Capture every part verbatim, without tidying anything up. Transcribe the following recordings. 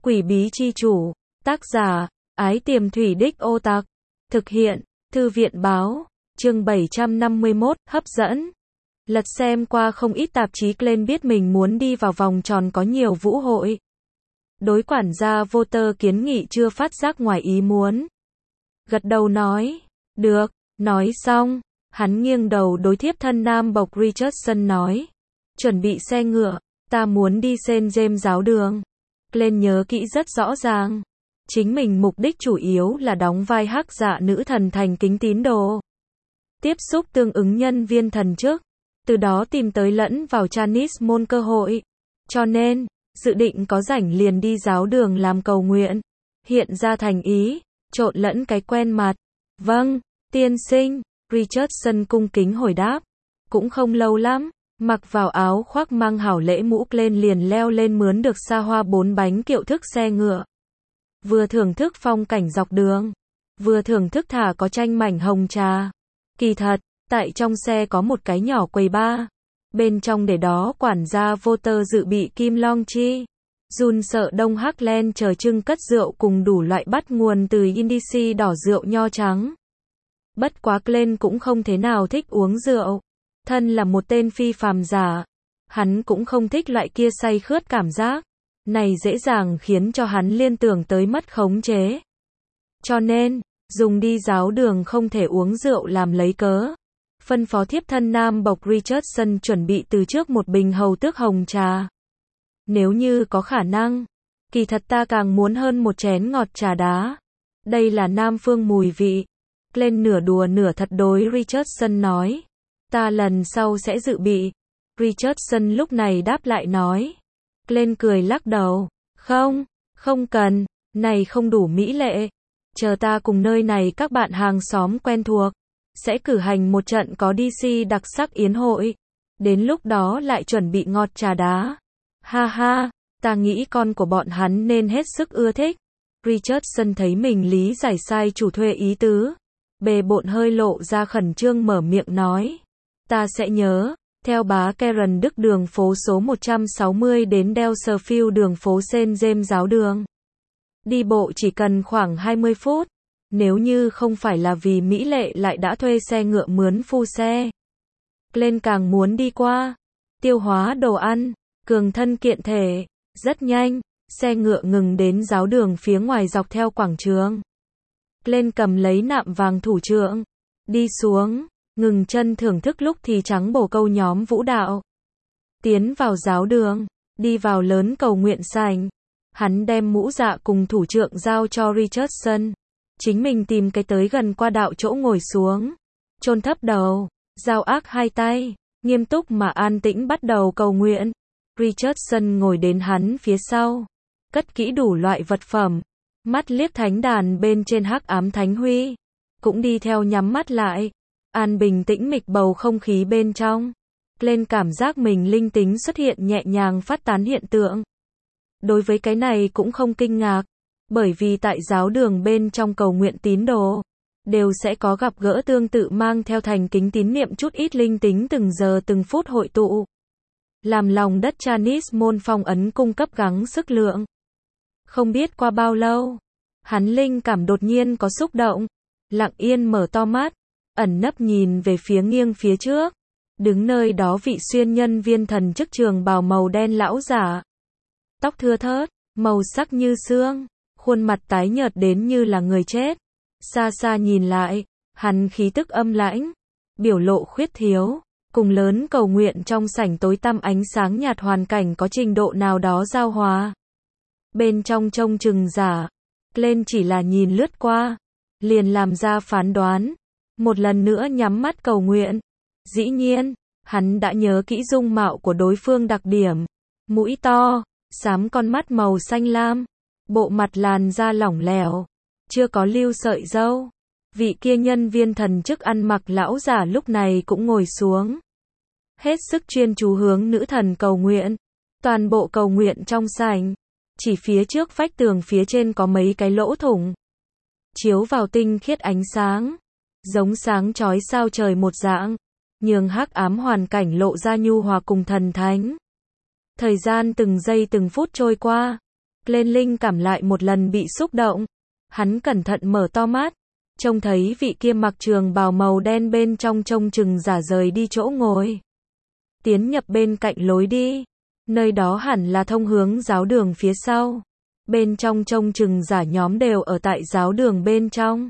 Quỷ bí chi chủ, tác giả, Ái Tiềm Thủy Đích Ô Tặc, thực hiện, Thư viện báo, chương bảy trăm năm mươi mốt, hấp dẫn. Lật xem qua không ít tạp chí, Glenn biết mình muốn đi vào vòng tròn có nhiều vũ hội. Đối quản gia Voter kiến nghị chưa phát giác ngoài ý muốn. Gật đầu nói, được, nói xong, hắn nghiêng đầu đối thiếp thân nam bộc Richardson nói, chuẩn bị xe ngựa, ta muốn đi Saint James giáo đường. Glenn nhớ kỹ rất rõ ràng, chính mình mục đích chủ yếu là đóng vai hắc dạ nữ thần thành kính tín đồ. Tiếp xúc tương ứng nhân viên thần chức, từ đó tìm tới lẫn vào Chanis môn cơ hội. Cho nên, dự định có rảnh liền đi giáo đường làm cầu nguyện. Hiện ra thành ý, trộn lẫn cái quen mặt. Vâng, tiên sinh, Richardson cung kính hồi đáp. Cũng không lâu lắm, mặc vào áo khoác mang hảo lễ mũ, lên liền leo lên mướn được xa hoa bốn bánh kiệu thức xe ngựa. Vừa thưởng thức phong cảnh dọc đường, vừa thưởng thức thả có tranh mảnh hồng trà. Kỳ thật, tại trong xe có một cái nhỏ quầy bar. Bên trong để đó quản gia Voter dự bị kim long chi. Jun sợ đông Heartland chờ trưng cất rượu cùng đủ loại bắt nguồn từ indici đỏ rượu nho trắng. Bất quá Glenn cũng không thế nào thích uống rượu. Thân là một tên phi phàm giả, hắn cũng không thích loại kia say khướt cảm giác. Này dễ dàng khiến cho hắn liên tưởng tới mất khống chế. Cho nên, dùng đi giáo đường không thể uống rượu làm lấy cớ. Phân phó thiếp thân nam bộc Richardson chuẩn bị từ trước một bình hầu tước hồng trà. Nếu như có khả năng, kỳ thật ta càng muốn hơn một chén ngọt trà đá. Đây là nam phương mùi vị. Glenn nửa đùa nửa thật đối Richardson nói. Ta lần sau sẽ dự bị. Richardson lúc này đáp lại nói. Glenn cười lắc đầu. Không, không cần, này không đủ mỹ lệ. Chờ ta cùng nơi này các bạn hàng xóm quen thuộc. Sẽ cử hành một trận có đê xê đặc sắc yến hội. Đến lúc đó lại chuẩn bị ngọt trà đá. Ha ha, ta nghĩ con của bọn hắn nên hết sức ưa thích. Richardson thấy mình lý giải sai chủ thuê ý tứ. Bề bộn hơi lộ ra khẩn trương mở miệng nói. Ta sẽ nhớ. Theo bá Karen Đức đường phố số một trăm sáu mươi đến Delserfield đường phố Saint James giáo đường. Đi bộ chỉ cần khoảng hai mươi phút. Nếu như không phải là vì mỹ lệ lại đã thuê xe ngựa mướn phu xe. Glenn càng muốn đi qua. Tiêu hóa đồ ăn. Cường thân kiện thể. Rất nhanh, xe ngựa ngừng đến giáo đường phía ngoài dọc theo quảng trường. Glenn cầm lấy nạm vàng thủ trượng. Đi xuống. Ngừng chân thưởng thức lúc thì trắng bổ câu nhóm vũ đạo. Tiến vào giáo đường. Đi vào lớn cầu nguyện sảnh. Hắn đem mũ dạ cùng thủ trượng giao cho Richardson. Chính mình tìm cái tới gần qua đạo chỗ ngồi xuống. Chôn thấp đầu. Giao ác hai tay. Nghiêm túc mà an tĩnh bắt đầu cầu nguyện. Richardson ngồi đến hắn phía sau. Cất kỹ đủ loại vật phẩm. Mắt liếc thánh đàn bên trên hắc ám thánh huy. Cũng đi theo nhắm mắt lại. An bình tĩnh mịch bầu không khí bên trong. Glenn cảm giác mình linh tính xuất hiện nhẹ nhàng phát tán hiện tượng. Đối với cái này cũng không kinh ngạc. Bởi vì tại giáo đường bên trong cầu nguyện tín đồ, đều sẽ có gặp gỡ tương tự mang theo thành kính tín niệm chút ít linh tính từng giờ từng phút hội tụ. Làm lòng đất Chanis môn phong ấn cung cấp gắng sức lượng. Không biết qua bao lâu, hắn linh cảm đột nhiên có xúc động. Lặng yên mở to mắt. Ẩn nấp nhìn về phía nghiêng phía trước. Đứng nơi đó vị xuyên nhân viên thần chức trường bào màu đen lão giả. Tóc thưa thớt, màu sắc như xương. Khuôn mặt tái nhợt đến như là người chết. Xa xa nhìn lại, hắn khí tức âm lãnh. Biểu lộ khuyết thiếu. Cùng lớn cầu nguyện trong sảnh tối tăm ánh sáng nhạt hoàn cảnh có trình độ nào đó giao hòa. Bên trong trông chừng giả. Glenn chỉ là nhìn lướt qua. Liền làm ra phán đoán. Một lần nữa nhắm mắt cầu nguyện. Dĩ nhiên, hắn đã nhớ kỹ dung mạo của đối phương đặc điểm. Mũi to, xám con mắt màu xanh lam. Bộ mặt làn da lỏng lẻo. Chưa có lưu sợi râu. Vị kia nhân viên thần chức ăn mặc lão giả lúc này cũng ngồi xuống. Hết sức chuyên chú hướng nữ thần cầu nguyện. Toàn bộ cầu nguyện trong sảnh. Chỉ phía trước vách tường phía trên có mấy cái lỗ thủng. Chiếu vào tinh khiết ánh sáng. Giống sáng chói sao trời một dạng. Nhường hắc ám hoàn cảnh lộ ra nhu hòa cùng thần thánh. Thời gian từng giây từng phút trôi qua. Glenn linh cảm lại một lần bị xúc động. Hắn cẩn thận mở to mắt, trông thấy vị kia mặc trường bào màu đen bên trong trông chừng giả rời đi chỗ ngồi. Tiến nhập bên cạnh lối đi. Nơi đó hẳn là thông hướng giáo đường phía sau. Bên trong trông chừng giả nhóm đều ở tại giáo đường bên trong.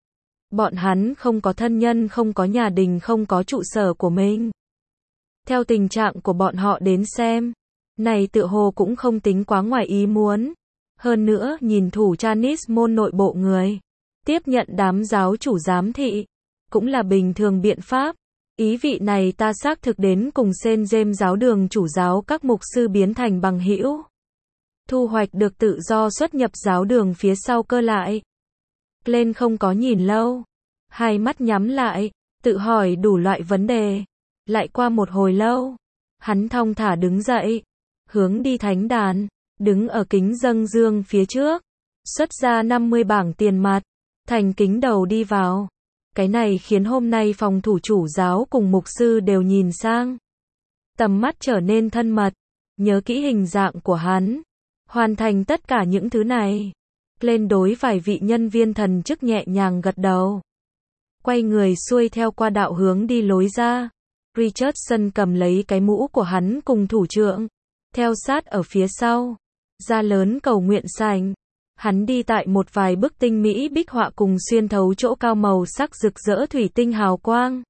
Bọn hắn không có thân nhân, không có nhà đình, không có trụ sở của mình. Theo tình trạng của bọn họ đến xem, này tựa hồ cũng không tính quá ngoài ý muốn. Hơn nữa, nhìn thủ Chanis môn nội bộ người tiếp nhận đám giáo chủ giám thị, cũng là bình thường biện pháp. Ý vị này ta xác thực đến cùng Saint James giáo đường chủ giáo các mục sư biến thành bằng hữu. Thu hoạch được tự do xuất nhập giáo đường phía sau cơ lại. Glenn không có nhìn lâu. Hai mắt nhắm lại, tự hỏi đủ loại vấn đề. Lại qua một hồi lâu, hắn thong thả đứng dậy, hướng đi thánh đàn, đứng ở kính dâng dương phía trước, xuất ra năm mươi bảng tiền mặt, thành kính đầu đi vào. Cái này khiến hôm nay phòng thủ chủ giáo cùng mục sư đều nhìn sang. Tầm mắt trở nên thân mật, nhớ kỹ hình dạng của hắn. Hoàn thành tất cả những thứ này. Lên đối vài vị nhân viên thần chức nhẹ nhàng gật đầu. Quay người xuôi theo qua đạo hướng đi lối ra. Richardson cầm lấy cái mũ của hắn cùng thủ trưởng, theo sát ở phía sau. Ra lớn cầu nguyện sảnh. Hắn đi tại một vài bức tinh mỹ bích họa cùng xuyên thấu chỗ cao màu sắc rực rỡ thủy tinh hào quang.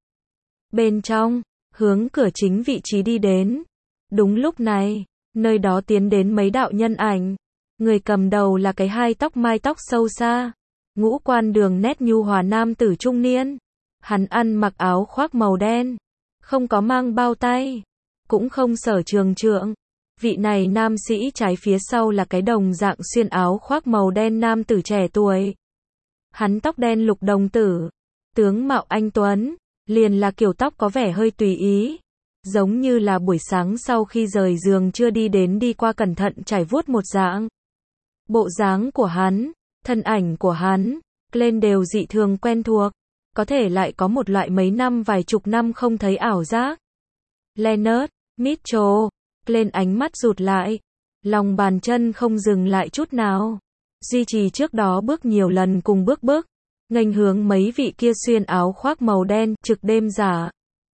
Bên trong, hướng cửa chính vị trí đi đến. Đúng lúc này, nơi đó tiến đến mấy đạo nhân ảnh. Người cầm đầu là cái hai tóc mai tóc sâu xa, ngũ quan đường nét nhu hòa nam tử trung niên. Hắn ăn mặc áo khoác màu đen, không có mang bao tay, cũng không sở trường trượng. Vị này nam sĩ trái phía sau là cái đồng dạng xuyên áo khoác màu đen nam tử trẻ tuổi. Hắn tóc đen lục đồng tử, tướng mạo anh tuấn, liền là kiểu tóc có vẻ hơi tùy ý. Giống như là buổi sáng sau khi rời giường chưa đi đến đi qua cẩn thận trải vuốt một dạng. Bộ dáng của hắn, thân ảnh của hắn, Glenn đều dị thường quen thuộc. Có thể lại có một loại mấy năm vài chục năm không thấy ảo giác. Leonard Mitchell. Glenn ánh mắt rụt lại. Lòng bàn chân không dừng lại chút nào. Duy trì trước đó bước nhiều lần cùng bước bước. Nghênh hướng mấy vị kia xuyên áo khoác màu đen, trực đêm giả.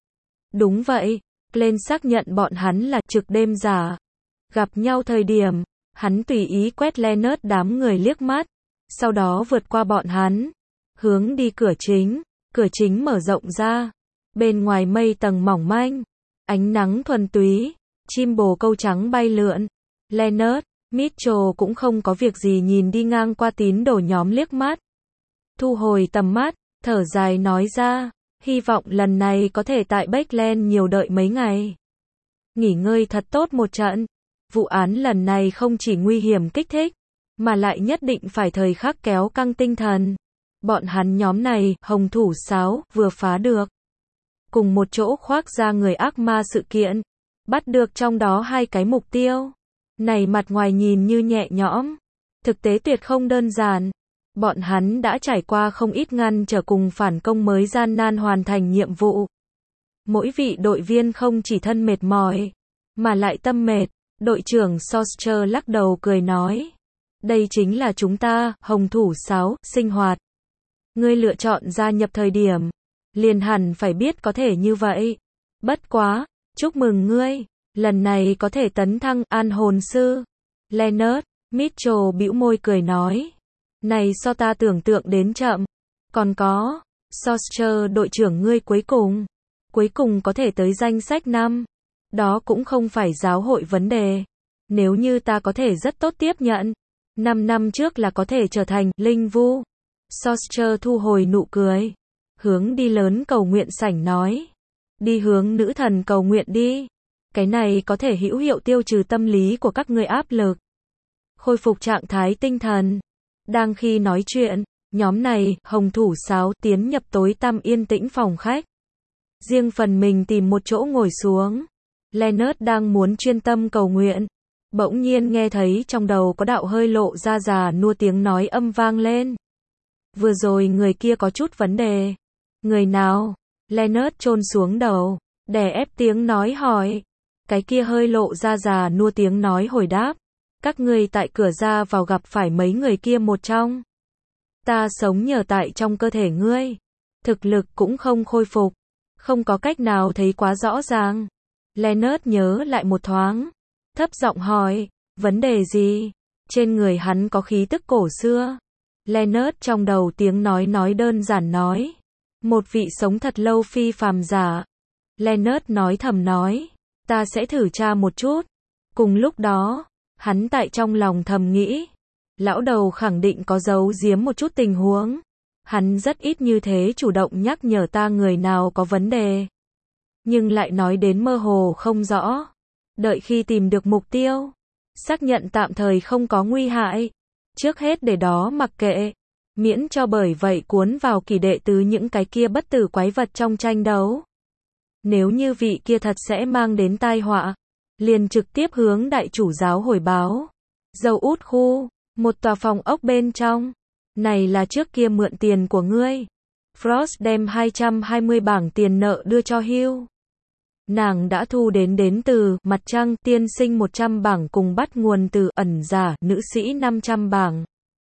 Đúng vậy. Glenn xác nhận bọn hắn là trực đêm giả. Gặp nhau thời điểm, hắn tùy ý quét Leonard đám người liếc mắt. Sau đó vượt qua bọn hắn. Hướng đi cửa chính. Cửa chính mở rộng ra. Bên ngoài mây tầng mỏng manh. Ánh nắng thuần túy. Chim bồ câu trắng bay lượn. Leonard Mitchell cũng không có việc gì nhìn đi ngang qua tín đồ nhóm liếc mắt. Thu hồi tầm mắt, thở dài nói ra. Hy vọng lần này có thể tại Backland nhiều đợi mấy ngày. Nghỉ ngơi thật tốt một trận. Vụ án lần này không chỉ nguy hiểm kích thích, mà lại nhất định phải thời khắc kéo căng tinh thần. Bọn hắn nhóm này, hồng thủ sáo, vừa phá được. Cùng một chỗ khoác ra người ác ma sự kiện. Bắt được trong đó hai cái mục tiêu. Này mặt ngoài nhìn như nhẹ nhõm. Thực tế tuyệt không đơn giản. Bọn hắn đã trải qua không ít ngăn trở cùng phản công mới gian nan hoàn thành nhiệm vụ. Mỗi vị đội viên không chỉ thân mệt mỏi, mà lại tâm mệt. Đội trưởng Soster lắc đầu cười nói. Đây chính là chúng ta, hồng thủ sáo, sinh hoạt. Ngươi lựa chọn gia nhập thời điểm. Liền hẳn phải biết có thể như vậy. Bất quá, chúc mừng ngươi. Lần này có thể tấn thăng an hồn sư. Leonard Mitchell bĩu môi cười nói. Này so ta tưởng tượng đến chậm. Còn có, Soster đội trưởng ngươi cuối cùng. Cuối cùng có thể tới danh sách năm. Đó cũng không phải giáo hội vấn đề. Nếu như ta có thể rất tốt tiếp nhận. Năm năm trước là có thể trở thành linh vu. Soster thu hồi nụ cười. Hướng đi lớn cầu nguyện sảnh nói. Đi hướng nữ thần cầu nguyện đi. Cái này có thể hữu hiệu tiêu trừ tâm lý của các người áp lực. Khôi phục trạng thái tinh thần. Đang khi nói chuyện, nhóm này, hồng thủ sáo, tiến nhập tối tăm yên tĩnh phòng khách. Riêng phần mình tìm một chỗ ngồi xuống. Leonard đang muốn chuyên tâm cầu nguyện. Bỗng nhiên nghe thấy trong đầu có đạo hơi lộ ra già nua tiếng nói âm vang lên. Vừa rồi người kia có chút vấn đề. Người nào? Leonard chôn xuống đầu, đè ép tiếng nói hỏi. Cái kia hơi lộ ra già nua tiếng nói hồi đáp. Các ngươi tại cửa ra vào gặp phải mấy người kia một trong. Ta sống nhờ tại trong cơ thể ngươi. Thực lực cũng không khôi phục. Không có cách nào thấy quá rõ ràng. Leonard nhớ lại một thoáng. Thấp giọng hỏi, vấn đề gì? Trên người hắn có khí tức cổ xưa. Leonard trong đầu tiếng nói nói đơn giản nói. Một vị sống thật lâu phi phàm giả. Leonard nói thầm nói. Ta sẽ thử tra một chút. Cùng lúc đó, hắn tại trong lòng thầm nghĩ. Lão đầu khẳng định có giấu giếm một chút tình huống. Hắn rất ít như thế chủ động nhắc nhở ta người nào có vấn đề. Nhưng lại nói đến mơ hồ không rõ. Đợi khi tìm được mục tiêu. Xác nhận tạm thời không có nguy hại. Trước hết để đó mặc kệ. Miễn cho bởi vậy cuốn vào kỳ đệ tứ những cái kia bất tử quái vật trong tranh đấu. Nếu như vị kia thật sẽ mang đến tai họa. Liền trực tiếp hướng đại chủ giáo hồi báo. Dầu út khu. Một tòa phòng ốc bên trong. Này là trước kia mượn tiền của ngươi. Frost đem hai trăm hai mươi bảng tiền nợ đưa cho Hugh. Nàng đã thu đến đến từ mặt trăng tiên sinh một trăm bảng cùng bắt nguồn từ ẩn giả nữ sĩ năm trăm bảng.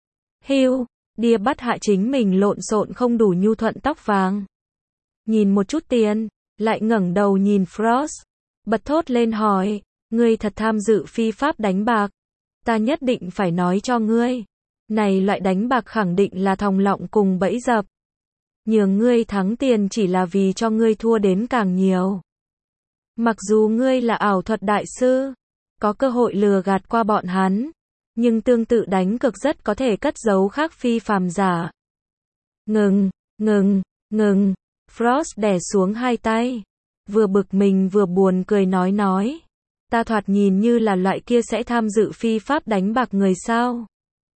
Hugh, đia bắt hạ chính mình lộn xộn không đủ nhu thuận tóc vàng. Nhìn một chút tiền, lại ngẩng đầu nhìn Frost. Bật thốt lên hỏi, ngươi thật tham dự phi pháp đánh bạc. Ta nhất định phải nói cho ngươi. Này loại đánh bạc khẳng định là thòng lọng cùng bẫy dập. Nhường ngươi thắng tiền chỉ là vì cho ngươi thua đến càng nhiều. Mặc dù ngươi là ảo thuật đại sư, có cơ hội lừa gạt qua bọn hắn, nhưng tương tự đánh cực rất có thể cất giấu khác phi phàm giả. Ngừng, ngừng, ngừng. Frost đè xuống hai tay. Vừa bực mình vừa buồn cười nói nói. Ta thoạt nhìn như là loại kia sẽ tham dự phi pháp đánh bạc người sao?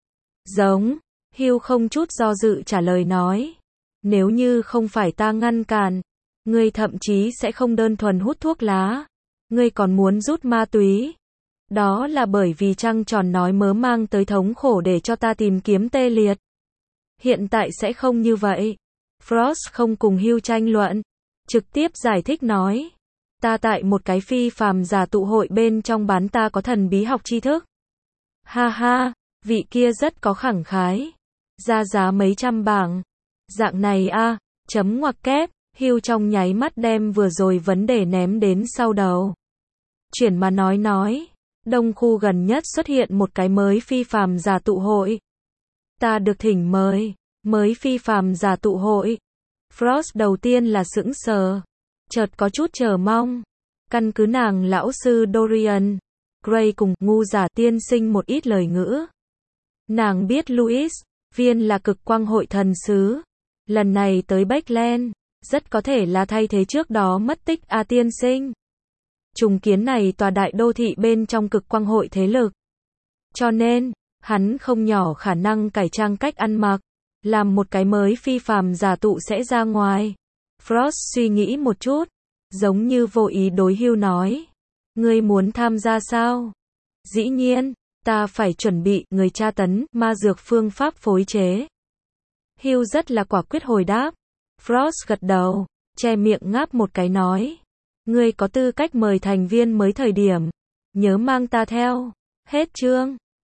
Giống. Hugh không chút do dự trả lời nói. Nếu như không phải ta ngăn cản, ngươi thậm chí sẽ không đơn thuần hút thuốc lá. Ngươi còn muốn rút ma túy. Đó là bởi vì trăng tròn nói mớ mang tới thống khổ để cho ta tìm kiếm tê liệt. Hiện tại sẽ không như vậy. Frost không cùng Hugh tranh luận. Trực tiếp giải thích nói. Ta tại một cái phi phàm giả tụ hội bên trong bán ta có thần bí học tri thức. Ha ha, vị kia rất có khẳng khái. Ra giá mấy trăm bảng. Dạng này a, à, chấm ngoặc kép. Hugh trong nháy mắt đem vừa rồi vấn đề ném đến sau đầu. Chuyển mà nói nói. Đông khu gần nhất xuất hiện một cái mới phi phàm giả tụ hội. Ta được thỉnh mời. Mới phi phàm giả tụ hội. Frost đầu tiên là sững sờ. Chợt có chút chờ mong. Căn cứ nàng lão sư Dorian Gray cùng ngu giả tiên sinh một ít lời ngữ. Nàng biết Louis Viên là cực quang hội thần sứ. Lần này tới Backland, rất có thể là thay thế trước đó mất tích A tiên sinh. Trùng kiến này tòa đại đô thị bên trong cực quang hội thế lực. Cho nên, hắn không nhỏ khả năng cải trang cách ăn mặc. Làm một cái mới phi phàm giả tụ sẽ ra ngoài. Frost suy nghĩ một chút. Giống như vô ý đối Hugh nói. Ngươi muốn tham gia sao? Dĩ nhiên, ta phải chuẩn bị người tra tấn ma dược phương pháp phối chế. Hugh rất là quả quyết hồi đáp. Frost gật đầu, che miệng ngáp một cái nói. Ngươi có tư cách mời thành viên mới thời điểm. Nhớ mang ta theo. Hết chương.